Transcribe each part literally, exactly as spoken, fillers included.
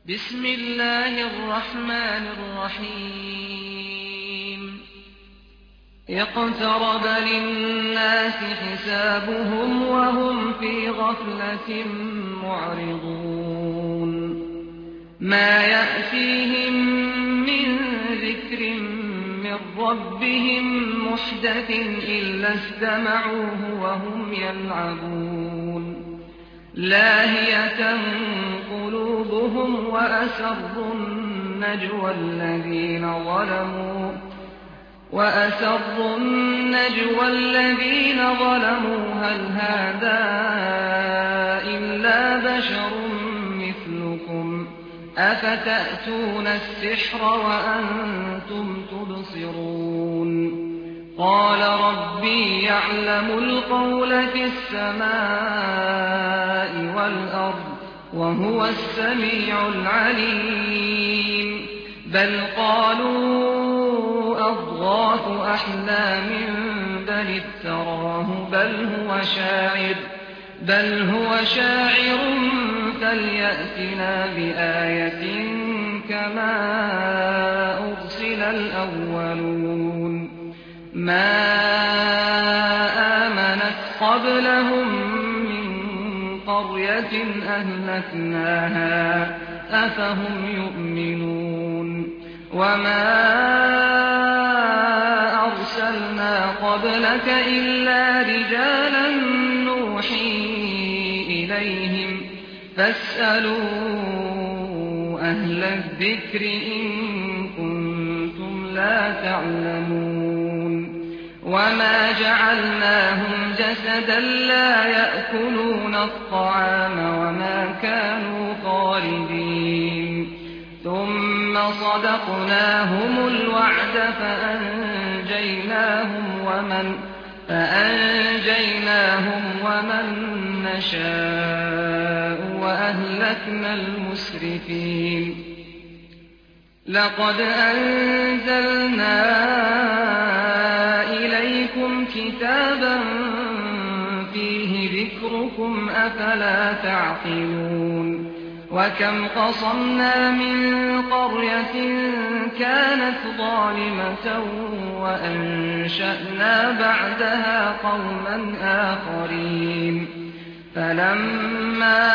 بسم الله الرحمن الرحيم اقترب للناس حسابهم وهم في غفلة معرضون ما يأتيهم من ذكر من ربهم محدث إلا استمعوه وهم يلعبون لاهية قلوبهم وأسروا النجوى الذين ظلموا وأسروا النجوى الذين ظلموا هل هذا إلا بشر مثلكم أفتأتون السحر وأنتم تبصرون قال ربي يعلم القول في السماء والأرض وهو السميع العليم بل قالوا أضغاث أحلام بل افتراه بل هو شاعر بل هو شاعر فليأتنا بآية كما أرسل الأولون ما آمنت قبلهم من قرية أهلكناها أفهم يؤمنون وما أرسلنا قبلك إلا رجالا نوحي إليهم فاسألوا أهل الذكر إن كنتم لا تعلمون وما جعلناهم جسدا لا يأكلون الطعام وما كانوا خالدين ثم صدقناهم الوعد فأنجيناهم ومن فأنجيناهم ومن نشاء وأهلكنا المسرفين لقد أنزلنا إليكم كتابا فيه ذكركم أفلا تعقلون وكم قصمنا من قرية كانت ظالمة وأنشأنا بعدها قوما آخرين فلما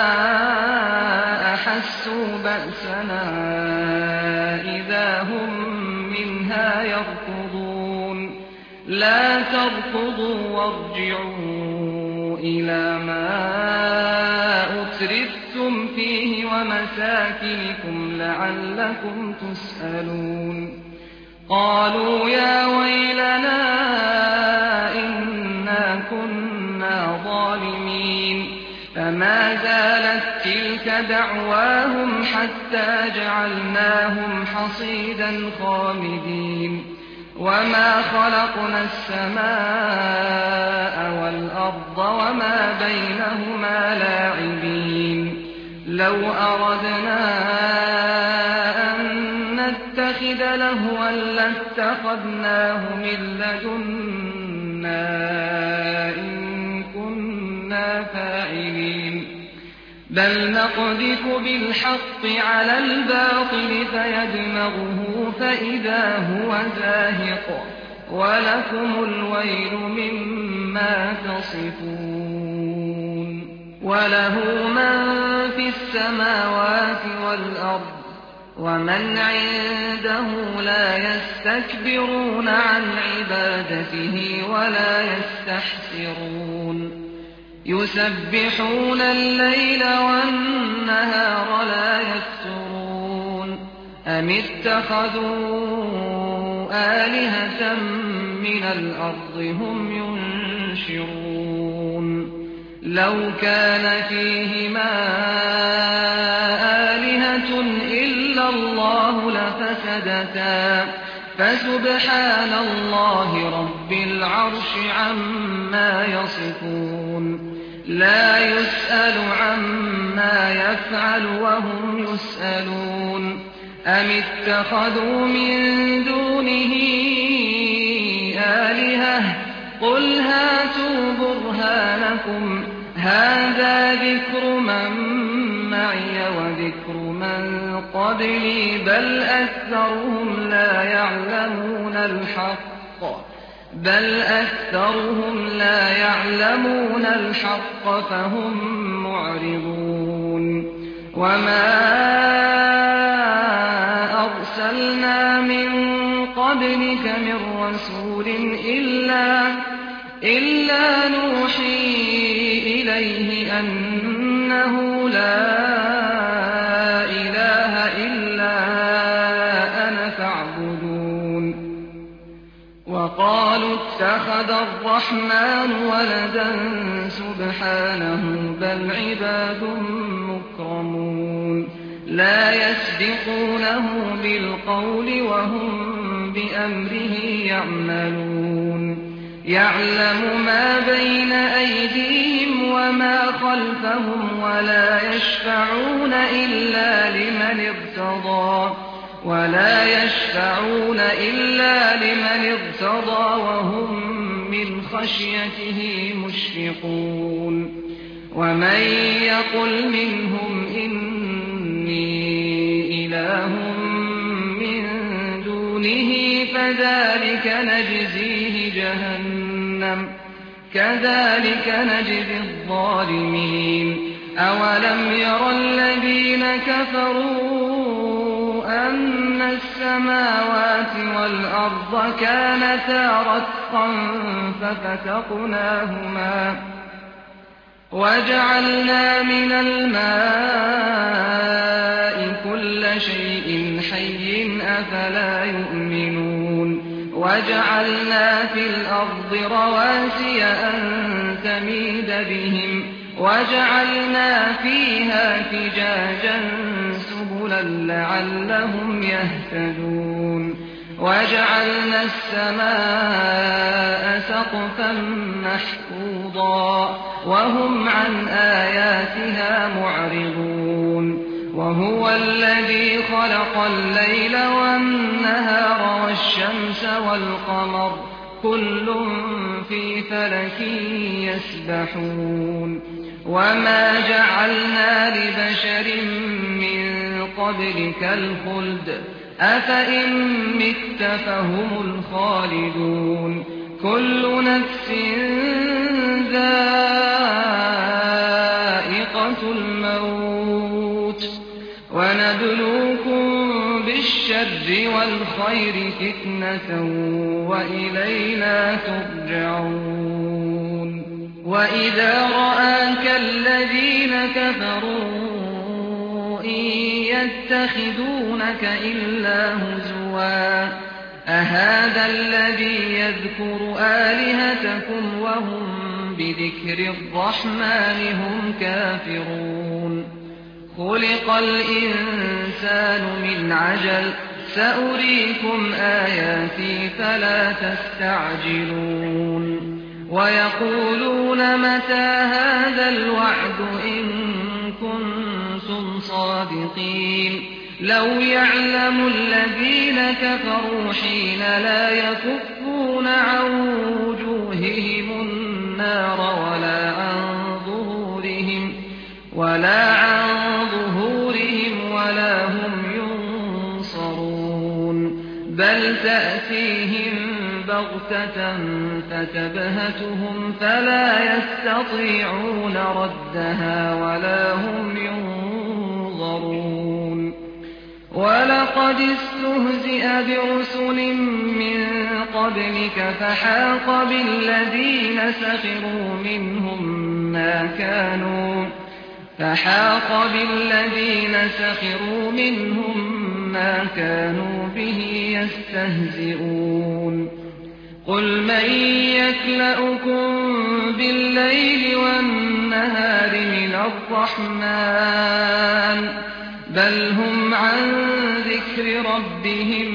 أحسوا بأسنا إذا هم منها يركضون لا تركضوا وارجعوا إلى ما أترفتم فيه ومساكنكم لعلكم تسألون قالوا يا ويلنا إنا كنا ظالمين فما زالت تلك دعواهم حتى جعلناهم حصيدا خامدين وما خلقنا السماء والأرض وما بينهما لاعبين لو أردنا أن نتخذ لهوا لاتخذناه من لدنا إن كنا فاعلين بل نقذف بالحق على الباطل فيدمغه فإذا هو زاهق ولكم الويل مما تصفون وله من في السماوات والأرض ومن عنده لا يستكبرون عن عبادته ولا يستحسرون يسبحون الليل والنهار لا يفترون أم اتخذوا آلهة من الأرض هم ينشرون لو كان فيهما آلهة إلا الله لفسدتا فسبحان الله رب العرش عما يصفون لا يسأل عما يفعل وهم يسألون أم اتخذوا من دونه آلهة قل هاتوا برهانكم هذا ذكر من معي وذكر وذكر من قبلي بل أكثرهم لا يعلمون الحق بل أكثرهم لا يعلمون الحق فهم معرضون وما أرسلنا من قبلك من رسول إلا إلا نوحي إليه أنه لا إله إلا أنا فاعبدون وقالوا اتخذ الرحمن ولدا سبحانه بل عباد مكرمون لا يسبقونه بالقول وهم بأمره يعملون يعلم ما بين أيديهم وما خلفهم ولا يشفعون إلا لمن ارتضى ولا يشفعون إلا لمن ارتضى وهم من خشيته مشفقون ومن يقل منهم إني إله من دونه فذلك نجزيه جهنم كذلك نجزي الظالمين أولم ير الذين كفروا أن السماوات والأرض كانتا رتقا ففتقناهما وجعلنا من الماء كل شيء حي أفلا يؤمنون وجعلنا في الأرض رواسي أن تميد بهم وجعلنا فيها فجاجا سبلا لعلهم يهتدون وجعلنا السماء سقفا محفوظا وهم عن آياتها معرضون وهو الذي خلق الليل والنهار والشمس والقمر كل في فلك يسبحون وما جعلنا لبشر من قبلك الخلد أفإن مت فهم الخالدون كل نفس ذائقة الموت ونبلوكم بالشر والخير فتنة وإلينا ترجعون وإذا رآك الذين كفروا إن يتخذونك إلا هزوا أهذا الذي يذكر آلهتكم وهم بذكر الرحمن هم كافرون خلق الإنسان من عجل سأريكم آياتي فلا تستعجلون ويقولون متى هذا الوعد إن كنتم صادقين لو يعلم الذين كفروا حين لا يكفون عن وجوههم النار ولا عن ظهورهم ولا عن ظهورهم ولا هم ينصرون بل تأتيهم بغتة فتبهتهم فلا يستطيعون ردها ولا هم ينظرون ولقد استهزئ برسل من قبلك فحاق بالذين سخروا منهم ما كانوا فحاق بالذين سخروا منهم ما كانوا به يستهزئون قل من يكلؤكم بالليل والنهار من الرحمن بل هم عن ذكر ربهم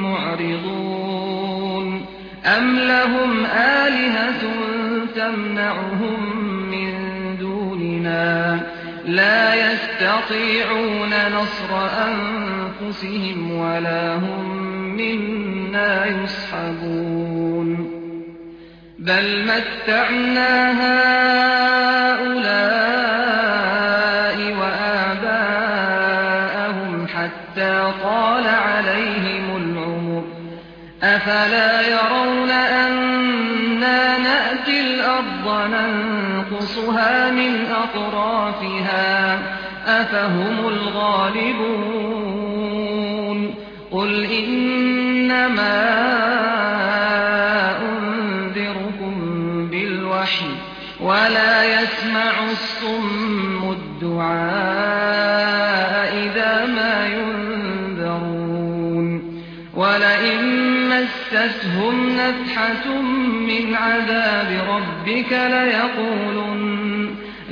معرضون أم لهم آلهة تمنعهم من دوننا لا يستطيعون نصر أنفسهم ولا هم منا يصحبون بل متعنا هؤلاء وآباءهم حتى طال عليهم العمر أفلا يرون أنا نأتي الأرض ننقصها من أطرافها أفهم الغالبون قل إنما أنذركم بالوحي ولا يسمع الصم الدعاء إذا ما ينذرون ولئن مستهم نفحة من عذاب ربك ليقولن,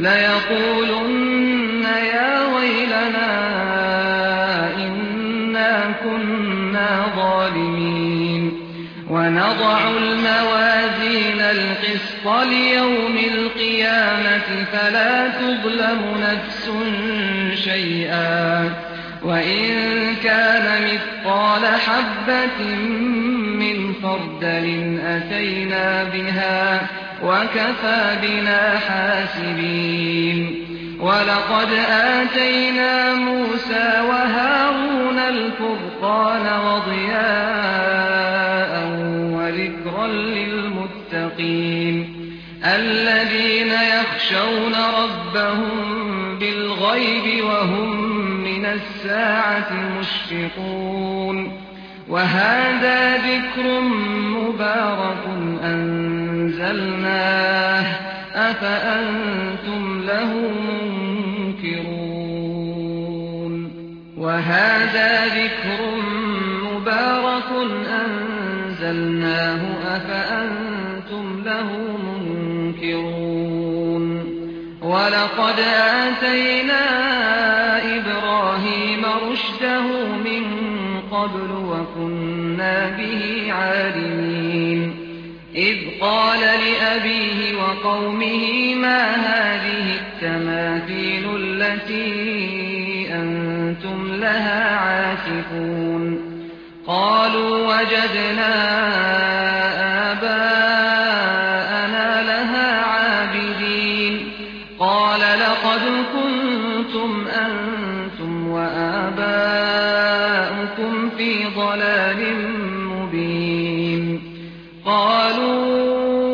ليقولن يا ويلنا إنا كنا ظالمين ونضع الموازين القسط ليوم القيامة فلا تظلم نفس شيئا وإن كان مثقال حبة من خردل أتينا بها وكفى بنا حاسبين ولقد آتينا موسى وهارون الفرقان وضياء وذكرا للمتقين الذين يخشون ربهم بالغيب وهم من الساعة مشفقون وهذا ذكر مبارك أنزلناه أفأنتم له منكرون وهذا ذكر مبارك أنزلناه أفأنتم له منكرون ولقد آتينا إبراهيم رشده من قبل وكنا به عالمين إذ قال لأبيه وقومه ما هذه التماثيل التي أنتم لها عاكفون قالوا وجدنا آباءنا لها عابدين قال لقد كنتم أنتم وآباؤكم في ضلال مبين قالوا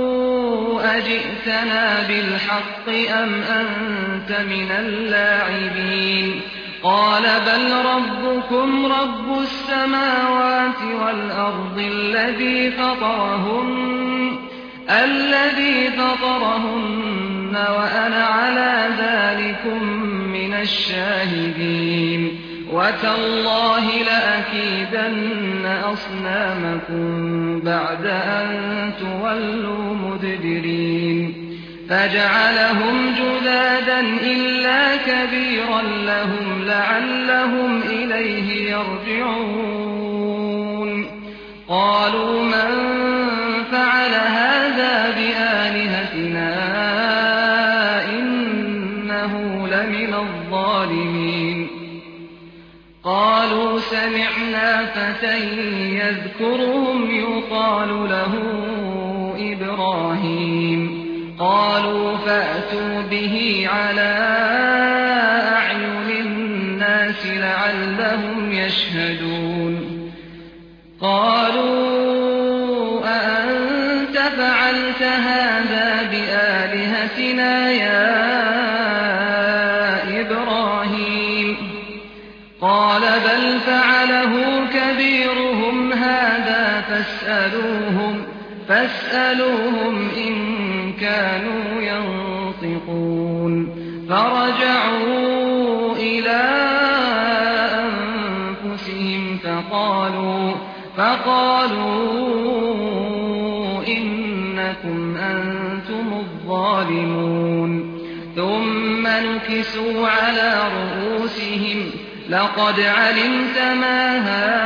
أجئتنا بالحق أم أنت من اللاعبين قال بل ربكم رب السماوات والأرض الذي فطرهن الذي فطرهن وأنا على ذلكم من الشاهدين وتالله لأكيدن أصنامكم بعد أن تولوا مدبرين فجعلهم جذاذا إلا كبيرا لهم لعلهم إليه يرجعون قالوا من فعل هذا بآلهتنا إنه لمن الظالمين قالوا سمعنا فتى يذكرهم يقال له إبراهيم قالوا فأتوا به على أعين الناس لعلهم يشهدون قالوا أأنت فعلت هذا بآلهتنا يا إبراهيم قال بل فعله كبيرهم هذا فاسألوهم فاسألوهم إن كانوا ينطقون فرجعوا إلى أنفسهم فقالوا فقالوا إنكم أنتم الظالمون ثم نكسوا على رؤوسهم لقد علمت ما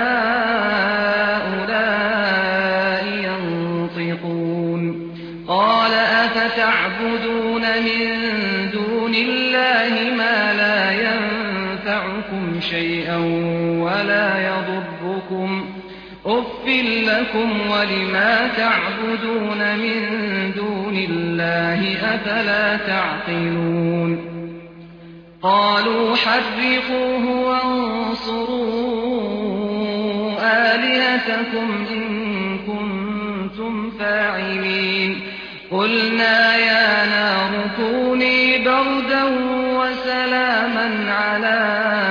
هؤلاء ينطقون قال أفتعبدون من دون الله ما لا ينفعكم شيئا ولا يضركم أف لكم ولما تعبدون من دون الله أفلا تعقلون قالوا حرقوه وانصروا آلهتكم إن كنتم فاعلين قلنا يا نار كوني بردا وسلاما على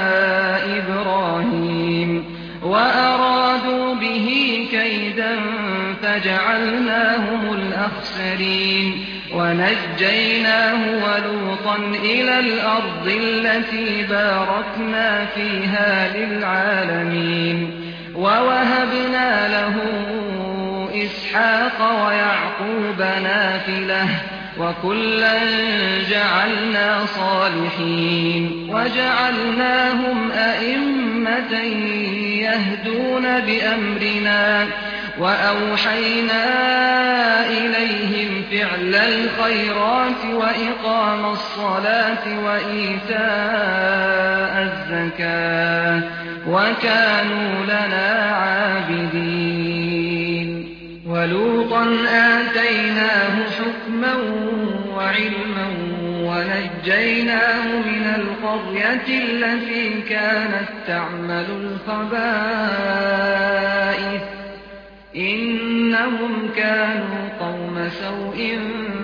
إبراهيم وأرادوا به كيدا فجعلناهم الأخسرين ونجيناه ولوطا إلى الأرض التي باركنا فيها للعالمين ووهبنا له إسحاق ويعقوب نافلة وكلا جعلنا صالحين وجعلناهم أئمة يهدون بأمرنا وأوحينا إليهم فعل الخيرات وإقام الصلاة وإيتاء الزكاة وكانوا لنا عابدين ولوطا آتيناه حكما وعلما ونجيناه من القرية التي كانت تعمل الخبائث إنهم كانوا قوم سوء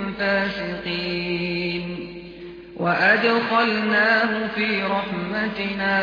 فاسقين وأدخلناه في رحمتنا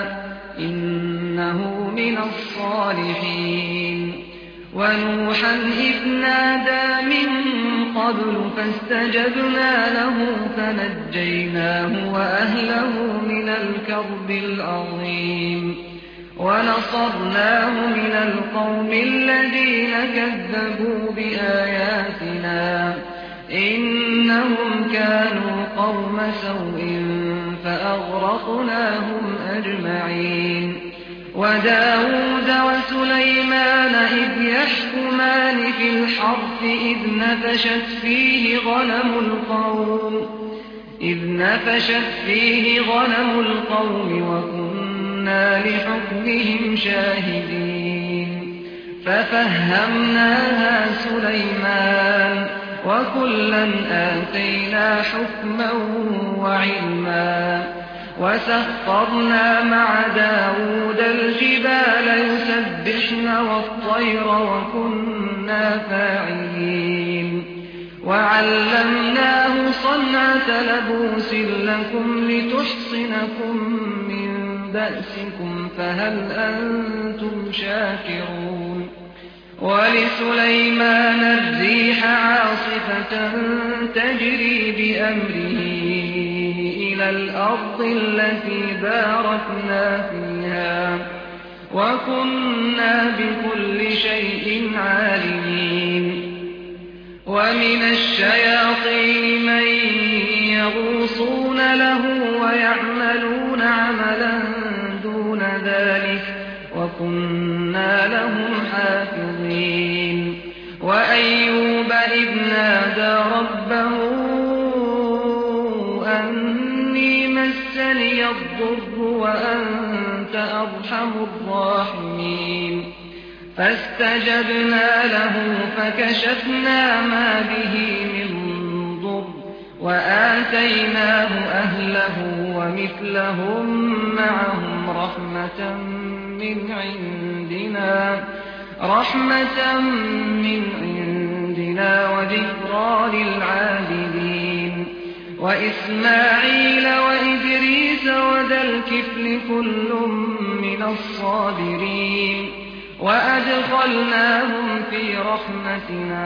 إنه من الصالحين ونوحا إذ نادى من قبل فاستجبنا له فنجيناه وأهله من الكرب العظيم ونصرناه من القوم الذين كذبوا بآياتنا إنهم كانوا قوم سوء فأغرقناهم أجمعين وداود وسليمان إذ يحكمان في الحرث إذ نفشت فيه غنم القوم إذ نفشت فيه غنم القوم وكنا لحكمهم شاهدين ففهمناها سليمان وكلا آتينا حكما وعلما وسخرنا مع داود الجبال يسبحن والطير وكنا فاعلين وعلمناه صنعة لبوس لكم لتحصنكم من بأسكم فهل أنتم شاكرون ولسليمان الريح عاصفة تجري بأمره إلى الأرض التي باركنا فيها وكنا بكل شيء عالمين ومن الشياطين من يغوصون له ويعملون عملا دون ذلك وكنا لهم حافظين وأيوب إذ نادى ربه أني مسني الضر وأنت أرحم الراحمين فاستجبنا له فكشفنا ما به من ضر وآتيناه أهله ومثلهم معهم رحمة من عندنا رحمة من عندنا وذكرى للعابدين وإسماعيل وإدريس وذا الكفل كل من الصابرين وأدخلناهم في رحمتنا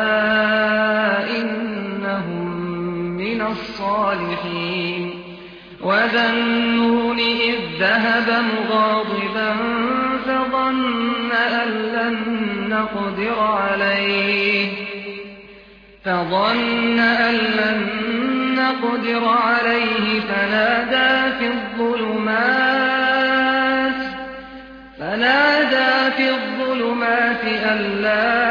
إنهم من الصالحين وذا النون إذ ذهب مغاضبا فظن أن لن نقدر عليه فظن أن لن نقدر عليه فنادى في الظلمات فنادى في الظلمات أن لا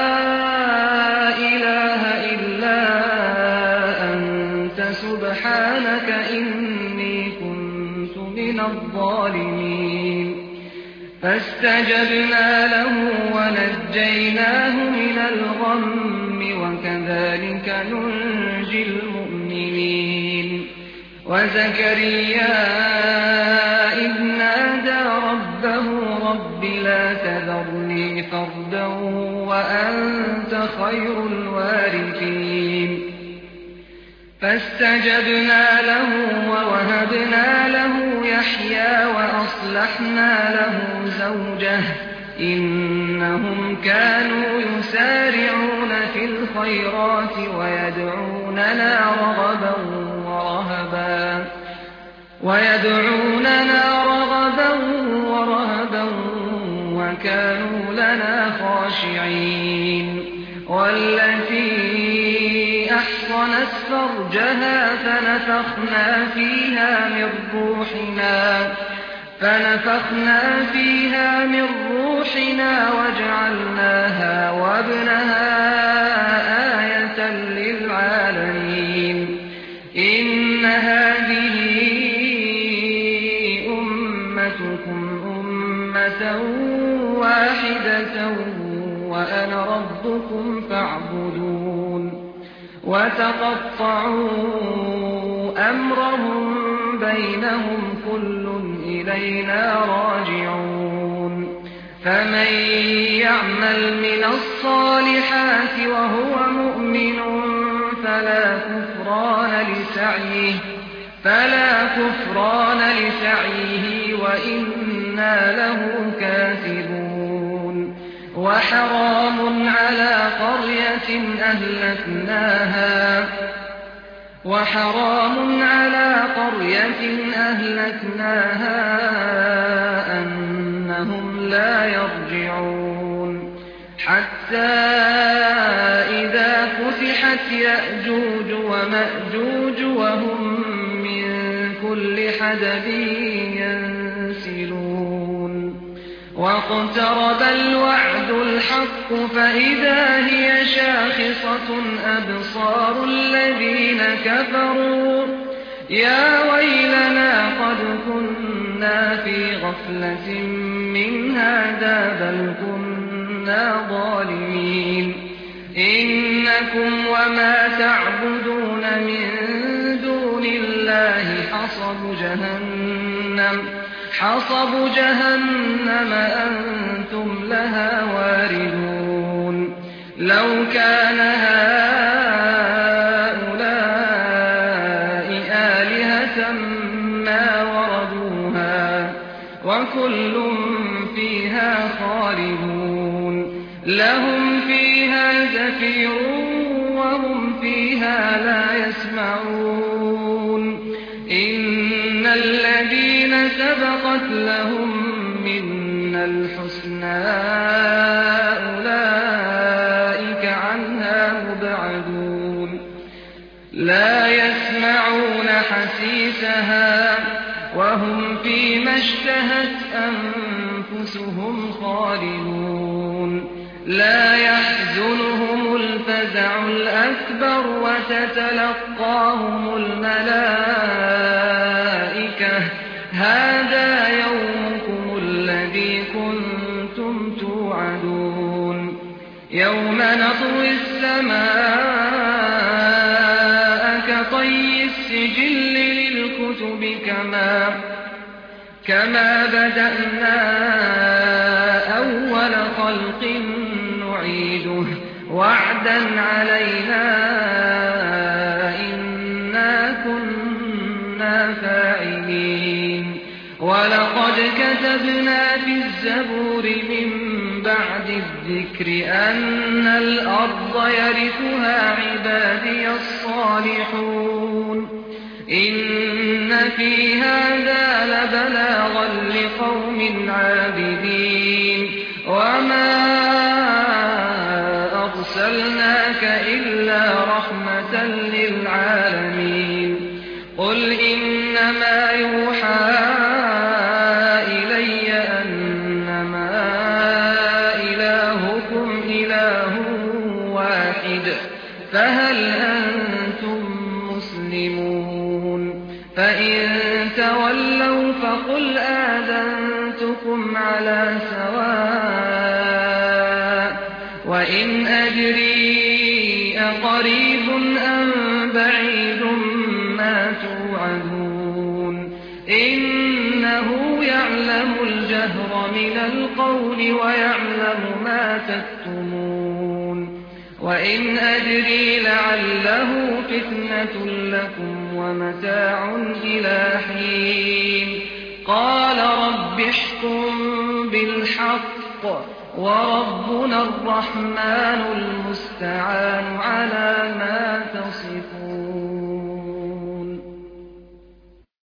إله إلا أنت سبحانك إني كنت من الظالمين فاستجبنا له ونجيناه من الغم وكذلك ننجي المؤمنين وزكريا إذ نادى ربه رب لا تذرني فردا وأنت خير الوارثين فاستجبنا له ووهبنا له يحيى وأصلحنا له زوجه إنهم كانوا يسارعون في الخيرات ويدعوننا رغبا ورهبا ويدعوننا رغبا ورهبا وكانوا لنا خاشعين والتي أحصنت فرجها فنفخنا فيها من روحنا فنفخنا فيها من روحنا وجعلناها وابنها آية للعالمين إن هذه أمتكم أمة واحدة وأنا ربكم فاعبدون وتقطعوا أمرهم بينهم كل إلينا راجعون فمن يعمل من الصالحات وهو مؤمن فلا كفران لسعيه فلا كفران لسعيه وإنا له كاتبون وحرام على قرية أهلكناها وحرام على قرية أهلكناها أنهم لا يرجعون حتى إذا فتحت يأجوج ومأجوج وهم من كل حدب ينسلون واقترب الوعد الحق فإذا هي شاخصة أبصار الذين كفروا يا ويلنا قد كنا في غفلة من هذا بل كنا ظالمين إنكم وما تعبدون من دون الله حصب جهنم حصب جهنم أنتم لها واردون لو كان هؤلاء آلهة ما وردوها وكل فيها خالدون لهم فيها زفير وهم فيها لا يسمعون إن الذين سبقت لهم منا الحسنى أولئك عنها مبعدون لا يسمعون حسيسها وهم فيما اشتهت أنفسهم خالدون لا يحزنهم الفزع الأكبر وتتلقاهم الملائكة هذا يومكم الذي كنتم توعدون يوم نطوي السماء كطي السجل للكتب كما كما بدأنا أول خلق نعيده وعدا علينا إنا كنا فاعلين ولقد كتبنا في الزبور من بعد الذكر أن الأرض يرثها عبادي الصالحون إن في هذا لبلاغا لقوم عابدين وما أرسلناك إلا رحمة للعالمين قل إنما يوحى إلي أنما إلهكم إله واحد فهل أنتم مسلمون فإن تولوا فقل آذنتكم على سواء وإن أدري أقريب أم بعيد ما توعدون إنه يعلم الجهر من القول ويعلم ما تكتمون وإن أدري لعله فتنة لكم ومتاع إلى حين قال رب احكم بالحق وربنا الرحمن المستعان على ما تصفون